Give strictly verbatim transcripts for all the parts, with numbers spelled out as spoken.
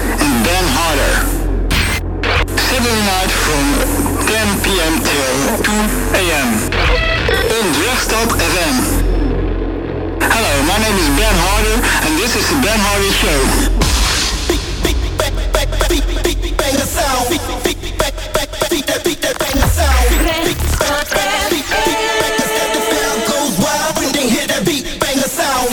and Ben Harder. Saturday night from ten p.m. till two a.m. on Drachtstad F M. Hello, my name is Ben Harder and this is the Ben Harder Show. Bang the sound. Beat that beat that bang the sound. The sound goes wild when they hear that beat. Bang the sound.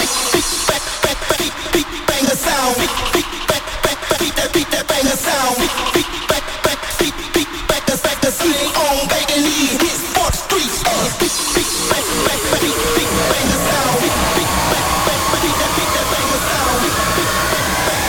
Bang the sound. Beat that beat that bang the sound. Beat back back beat beat back the back the swing on banging these hits for the streets. Beat beat back back beat beat bang the sound. Beat back back beat that beat that bang the sound. Beat back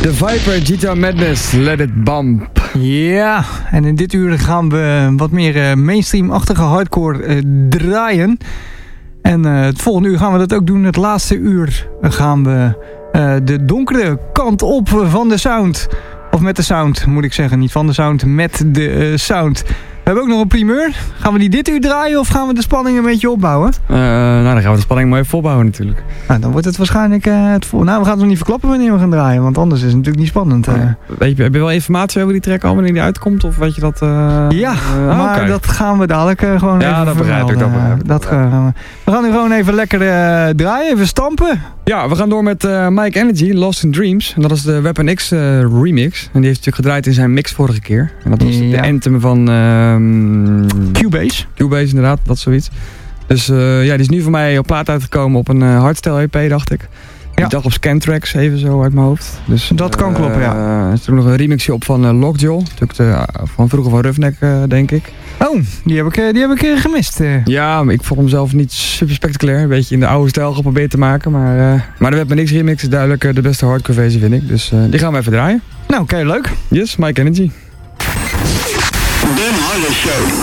The Viper, Gita Madness, Let It Bump. Ja, en in dit uur gaan we wat meer uh, mainstream-achtige hardcore uh, draaien. En uh, het volgende uur gaan we dat ook doen. Het laatste uur gaan we uh, de donkere kant op van de sound. Of met de sound, moet ik zeggen. Niet van de sound, met de uh, sound. We hebben ook nog een primeur. Gaan we die dit uur draaien of gaan we de spanning een beetje opbouwen? Uh, nou, dan gaan we de spanning mooi volbouwen natuurlijk. Nou, dan wordt het waarschijnlijk uh, het vol. Nou, we gaan het nog niet verklappen wanneer we gaan draaien, want anders is het natuurlijk niet spannend. Uh. Ja. Weet je, heb je wel informatie over die track al, wanneer die uitkomt? Of weet je dat? Uh, ja, uh, maar okay. Dat gaan we dadelijk uh, gewoon ja, even dat begrijp ik, dat begrijp ik. Dat gaan we. we gaan nu gewoon even lekker uh, draaien, even stampen. Ja, we gaan door met uh, Mike Energy, Lost in Dreams. En dat is de Weapon X uh, remix. En die heeft natuurlijk gedraaid in zijn mix vorige keer. En dat was ja. de anthem van... Uh, Cubase. Cubase inderdaad, dat zoiets. Dus uh, ja, die is nu voor mij op plaat uitgekomen op een uh, hardstyle E P, dacht ik. Ja. Ik dacht op Scantracks, even zo uit mijn hoofd. Dus, dat kan uh, kloppen, ja. Er is ook nog een remixje op van uh, Lockjaw. Natuurlijk de, uh, van vroeger van Roughneck, uh, denk ik. Oh, die heb ik, uh, die heb ik uh, gemist. Uh. Ja, maar ik vond hem zelf niet super spectaculair. Een beetje in de oude stijl geprobeerd te maken. Maar, uh, maar de Weapon X remix is duidelijk uh, de beste hardcore versie, vind ik. Dus uh, die gaan we even draaien. Nou, oké, okay, leuk. Yes, Mike Energy. Den Harder Show.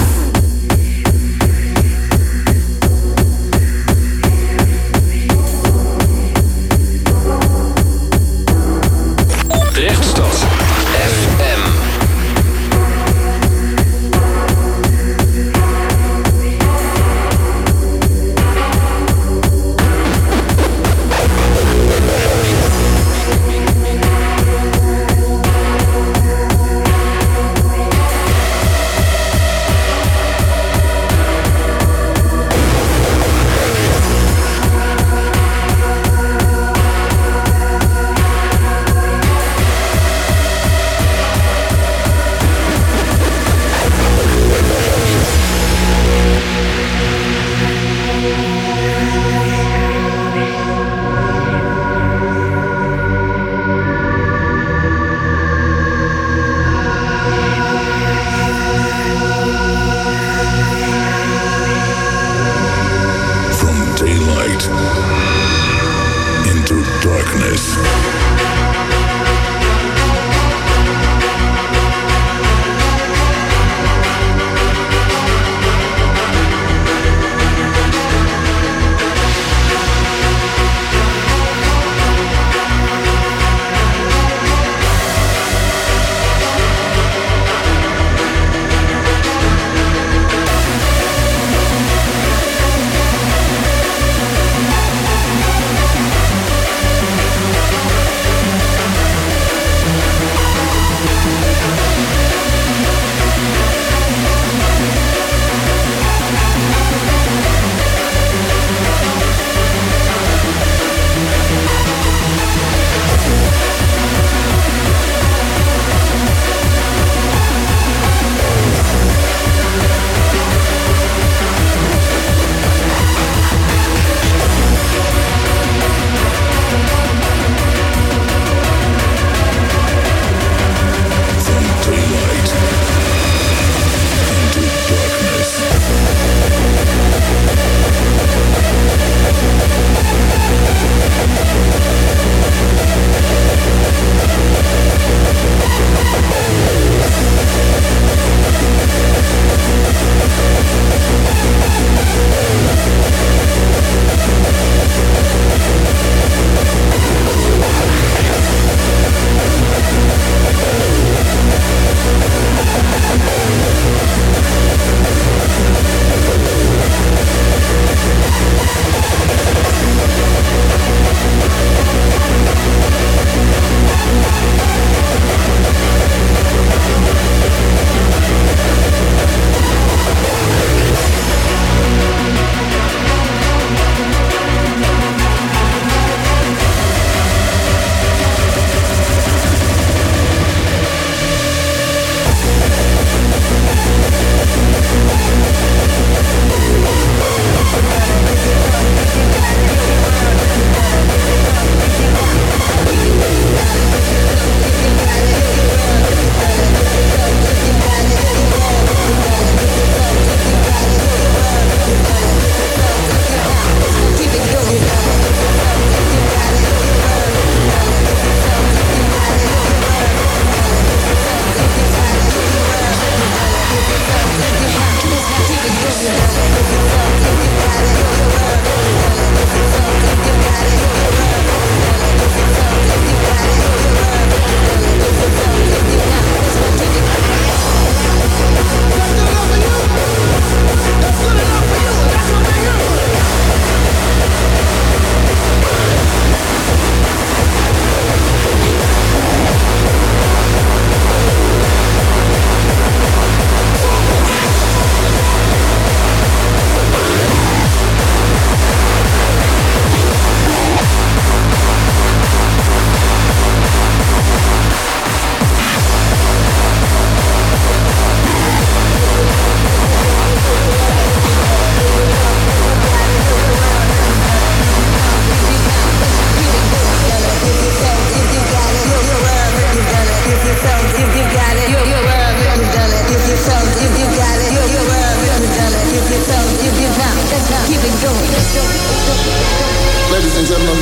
Ladies and gentlemen,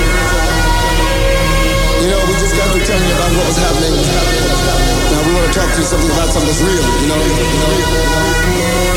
you know, we just got through telling you about what was happening. Now we want to talk to you something about something that's real, you know? You know?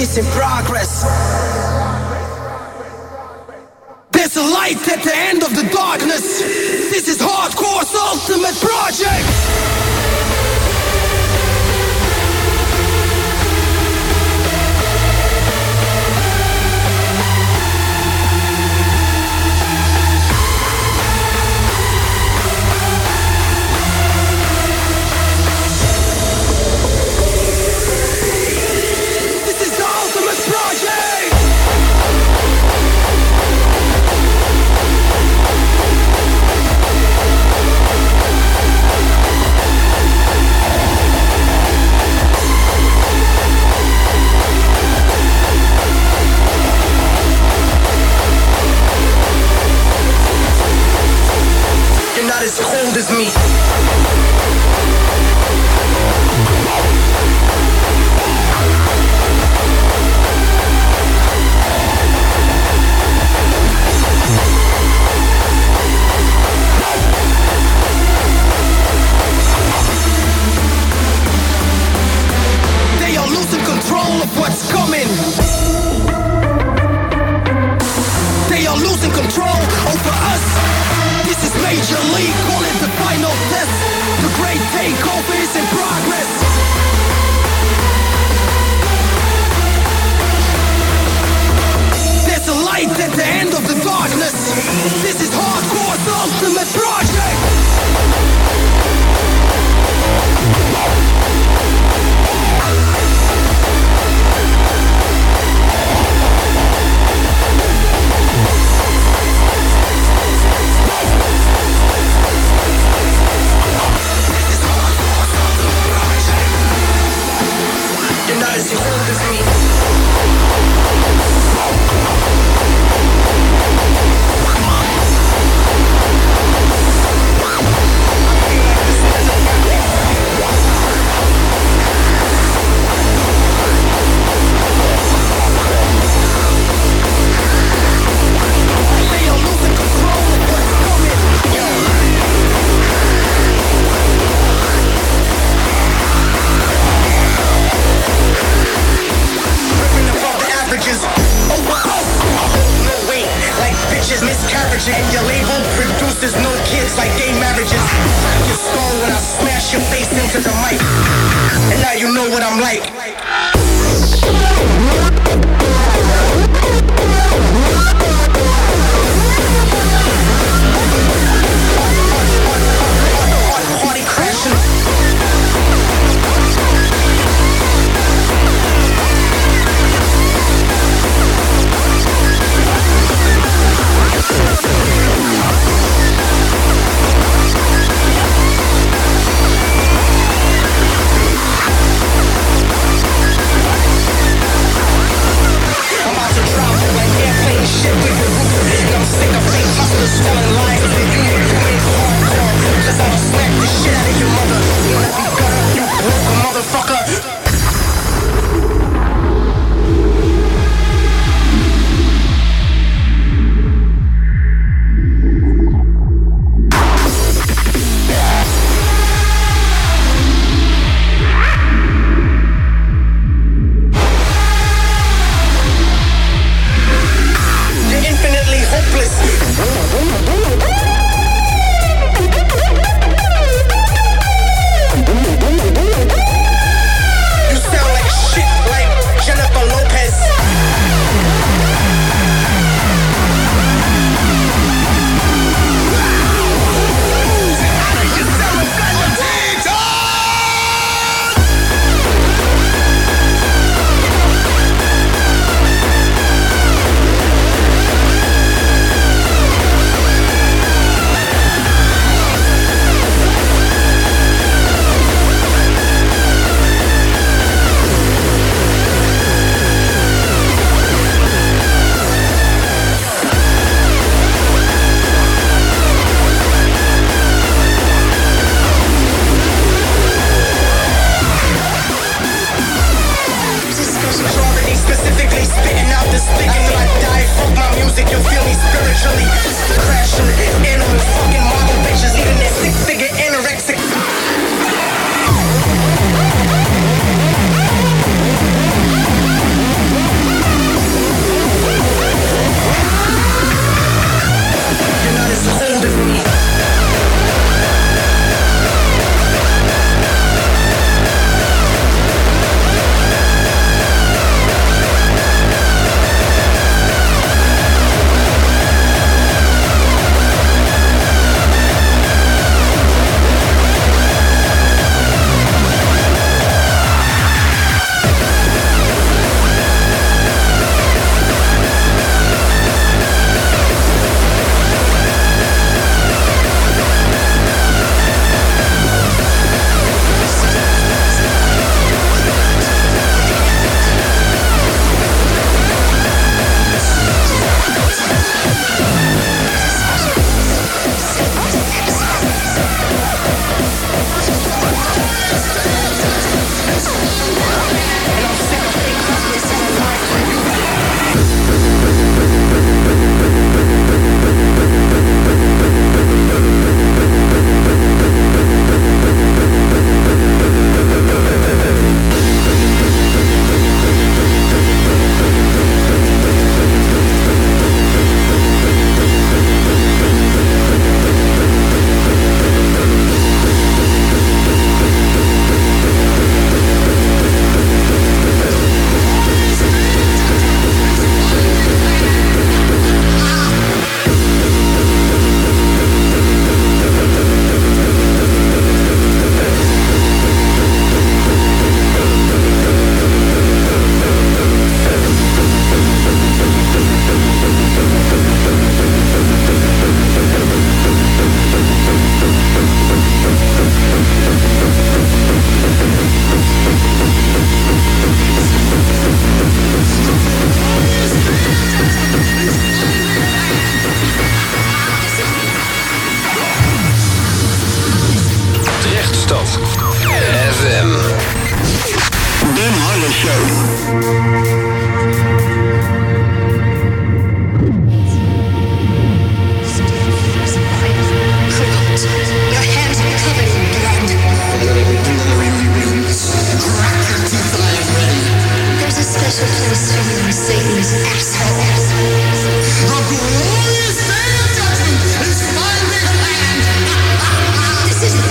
is in progress. There's a light at the end of the darkness. This is hardcore's ultimate project. Not as cold as me. They are losing control of what's coming. They are losing control over us. This is Major League, call it the final test. The great takeover is in progress. There's a light at the end of the darkness. This is hardcore's ultimate project. You're not as cold as me. Miscarriage and your label produces no kids like gay marriages. You stole when I smash your face into the mic, and now you know what I'm like. Party crashing. radio show. Special place for you in Satan's asshole. The glorious day of judgment is finally at hand. This is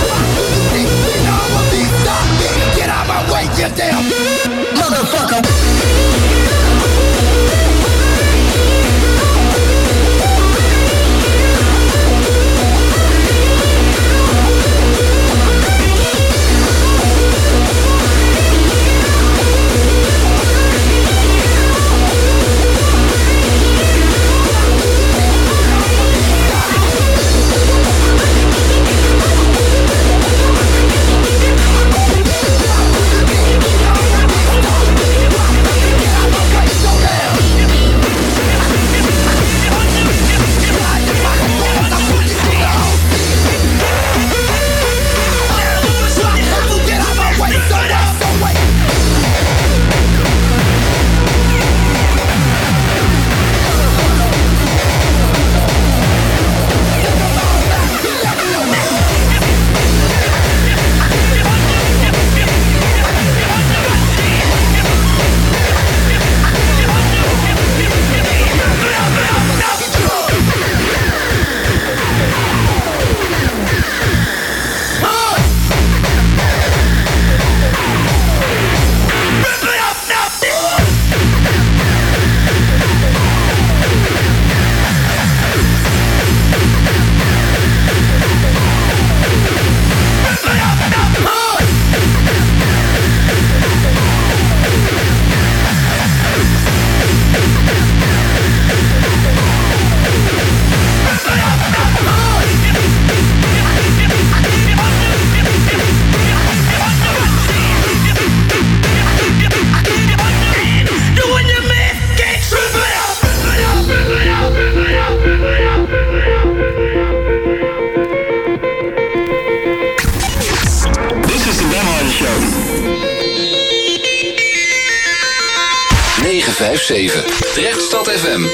Get down, motherfucker. negen vijf zeven. Drechtstad F M.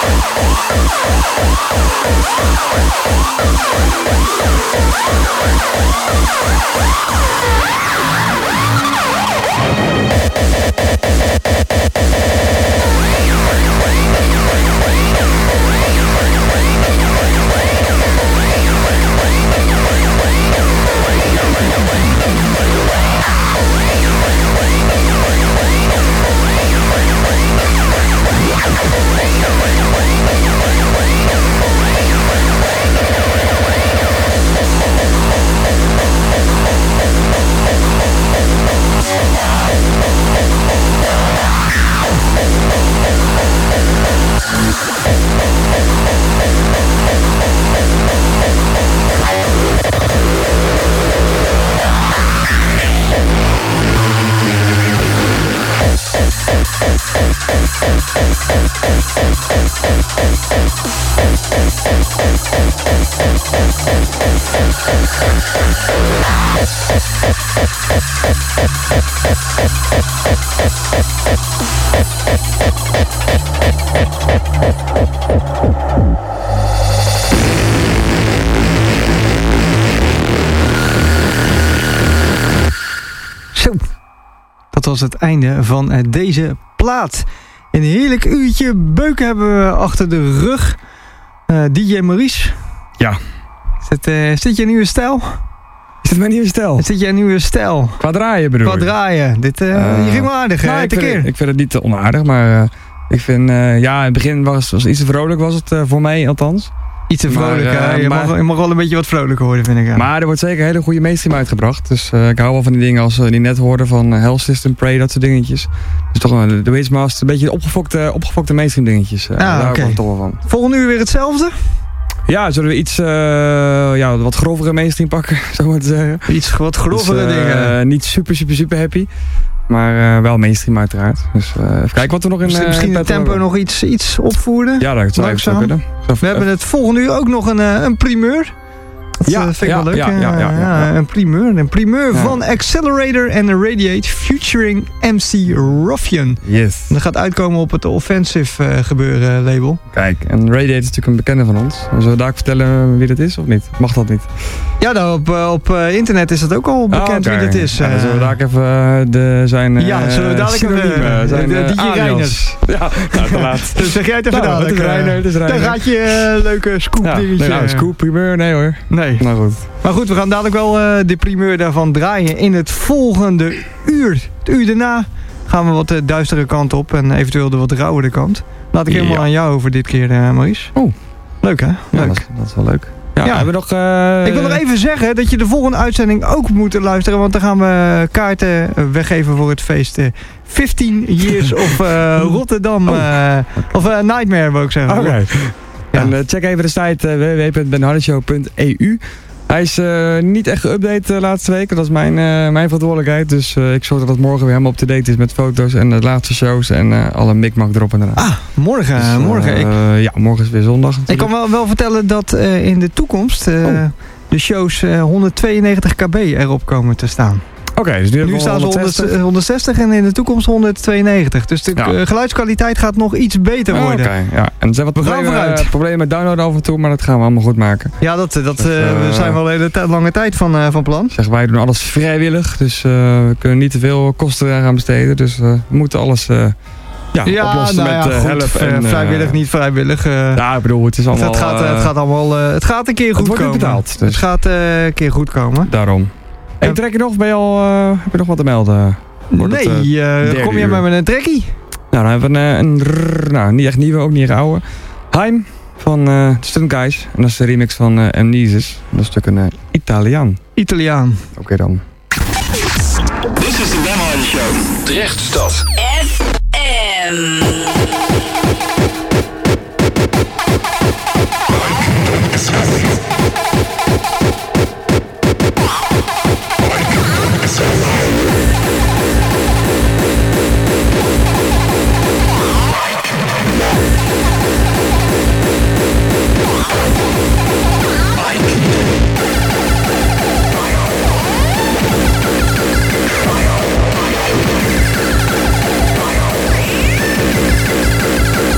Zo, dat was het einde van uh, deze plaat. Een heerlijk uurtje beuken hebben we achter de rug. Uh, D J Maurice. Ja. Is dit, uh, is dit je nieuwe stijl? Is dit mijn nieuwe stijl? Is dit je nieuwe stijl? Qua draaien bedoel Qua draaien. Dit, uh, uh, je ging wel aardig, nou, uh, ik, te vind keer. het, ik vind het niet te onaardig, maar uh, ik vind, uh, ja, in het begin was, was iets te vrolijk was het uh, voor mij althans. Iets te maar, vrolijk, uh, je, maar, mag, je mag wel een beetje wat vrolijker worden, vind ik. Ja. Maar er wordt zeker een hele goede mainstream uitgebracht. Dus uh, ik hou wel van die dingen als uh, die net hoorden van uh, Hell System, Prey, dat soort dingetjes. Dus toch uh, de Wizmaster, een beetje de opgefokte, opgefokte mainstream dingetjes. Uh, ah, daar hou okay. ik toch wel van. Volgende uur weer hetzelfde? Ja, zullen we iets uh, ja, wat grovere mainstream pakken, zou ik maar te zeggen. Iets wat grovere dus, uh, dingen. Niet super, super, super happy. Maar uh, wel mainstream uiteraard. Dus uh, even kijken wat we nog in Misschien, uh, misschien het tempo hebben. nog iets, iets opvoeren? Ja, dat zou even kunnen. We hebben het volgende uur ook nog een, uh, een primeur. Dat ja, uh, vind ik ja, wel leuk. Ja, ja, ja, ja, ja. Een primeur. Een primeur ja. van Accelerator and Radiate featuring M C Ruffian. Yes. Dat gaat uitkomen op het Offensive uh, gebeuren label. Kijk, en Radiate is natuurlijk een bekende van ons. Zullen we daar vertellen wie dat is of niet? Mag dat niet? Ja, nou, op, uh, op uh, internet is dat ook al bekend oh, okay. wie dat is. Ja, dan zullen we daar even uh, de, zijn uh, Ja, zullen we dadelijk even uh, zijn, de, de D J uh, Reiners. Ja, nou, te laat. Dus zeg jij het even nou, dadelijk. Het is Reiner, het is Reiner. Dan gaat je uh, leuke scoop ja, dingetje. Nee, nou, scoop, primeur, nee hoor. Nee. Nou goed. Maar goed, we gaan dadelijk wel uh, de primeur daarvan draaien in het volgende uur. Het uur daarna gaan we wat de duistere kant op en eventueel de wat rauwere kant. Laat ik helemaal ja. aan jou over dit keer, uh, Maurice. Oh. Leuk hè? Leuk. Ja, dat, dat is wel leuk. Ja, ja. Hebben we nog, uh, ik wil nog even zeggen dat je de volgende uitzending ook moet luisteren. Want dan gaan we kaarten weggeven voor het feest uh, vijftien Years of uh, Rotterdam. Uh, oh. Of uh, Nightmare, wil ik zeggen. Oké. Okay. Ja. En uh, check even de site uh, w w w punt ben hardy show punt e u. Hij is uh, niet echt geüpdate de laatste weken. Dat is mijn, uh, mijn verantwoordelijkheid. Dus uh, ik zorg dat het morgen weer helemaal up-to-date is met foto's en de laatste shows. En uh, alle mikmak erop en eraan. Ah, morgen. Dus, uh, morgen. Ik, uh, ja, morgen is weer zondag natuurlijk. Ik kan wel, wel vertellen dat uh, in de toekomst uh, oh. de shows uh, honderdtweeënnegentig kilobyte erop komen te staan. Oké, okay, dus nu, nu staan ze honderdzestig en in de toekomst honderdtweeënnegentig. Dus de ja. geluidskwaliteit gaat nog iets beter worden. Oh, Oké, okay, ja. En er zijn wat problemen, uh, problemen met downloaden af en toe, maar dat gaan we allemaal goed maken. Ja, dat, dat dus, uh, we zijn wel een hele lange tijd van, uh, van plan. Zeg, wij doen alles vrijwillig, dus uh, we kunnen niet te veel kosten eraan besteden. Dus uh, we moeten alles uh, ja, ja, oplossen nou met ja, uh, goed, help. Uh, En, uh, vrijwillig, niet vrijwillig. Uh, ja, ik bedoel, het is allemaal... Het gaat, uh, het gaat allemaal... Uh, het gaat een keer goed het komen. Het wordt betaald. Dus. Het gaat uh, een keer goed komen. Daarom. Hey, trek je nog? Ben je al, uh, heb je nog wat te melden? Wordt nee, het, uh, uh, kom je maar met een trekkie? Nou, dan hebben we een, een rrr, nou, niet echt nieuwe, ook niet echt oude. Heim van uh, de Stunt Guys. En dat is de remix van uh, Amnesis. Dat is natuurlijk een uh, Italiaan. Italiaan. Oké okay, dan. This is the Ben Hardy Show. Drechtstad. F M. Fire!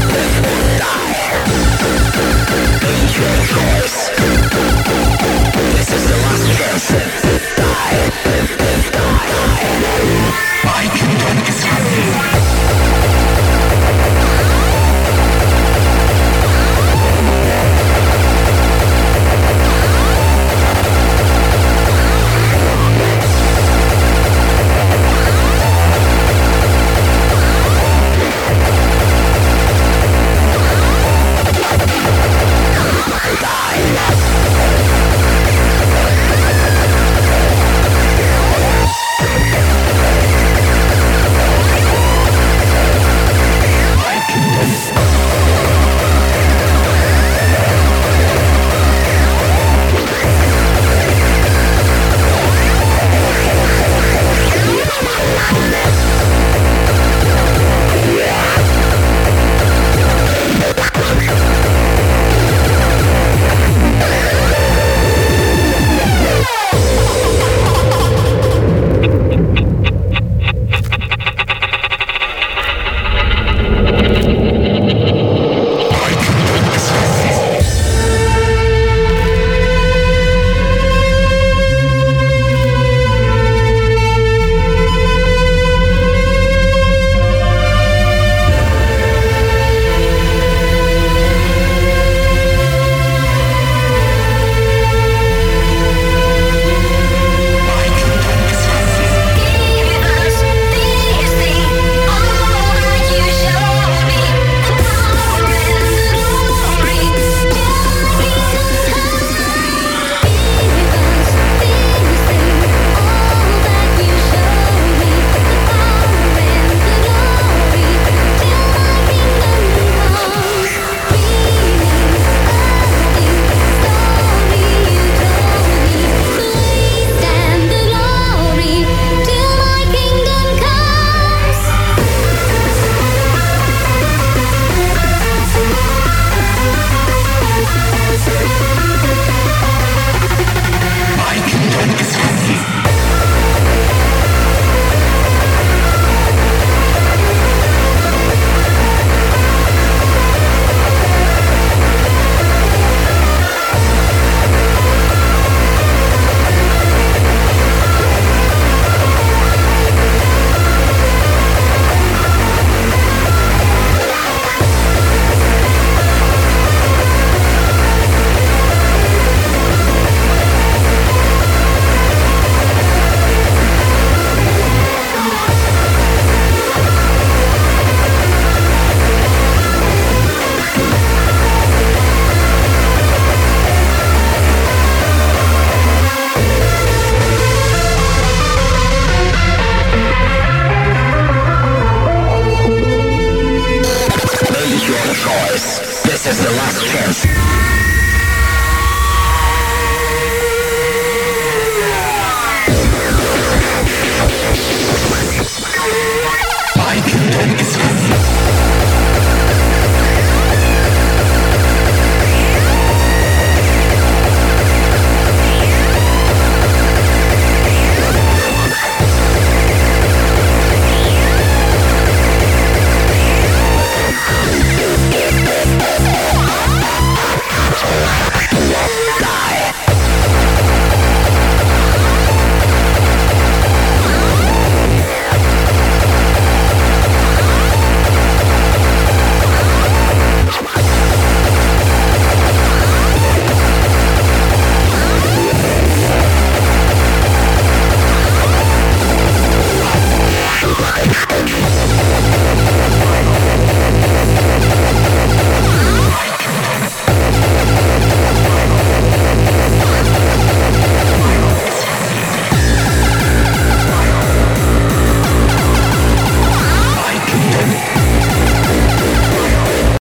This is the last chance. My kingdom is coming.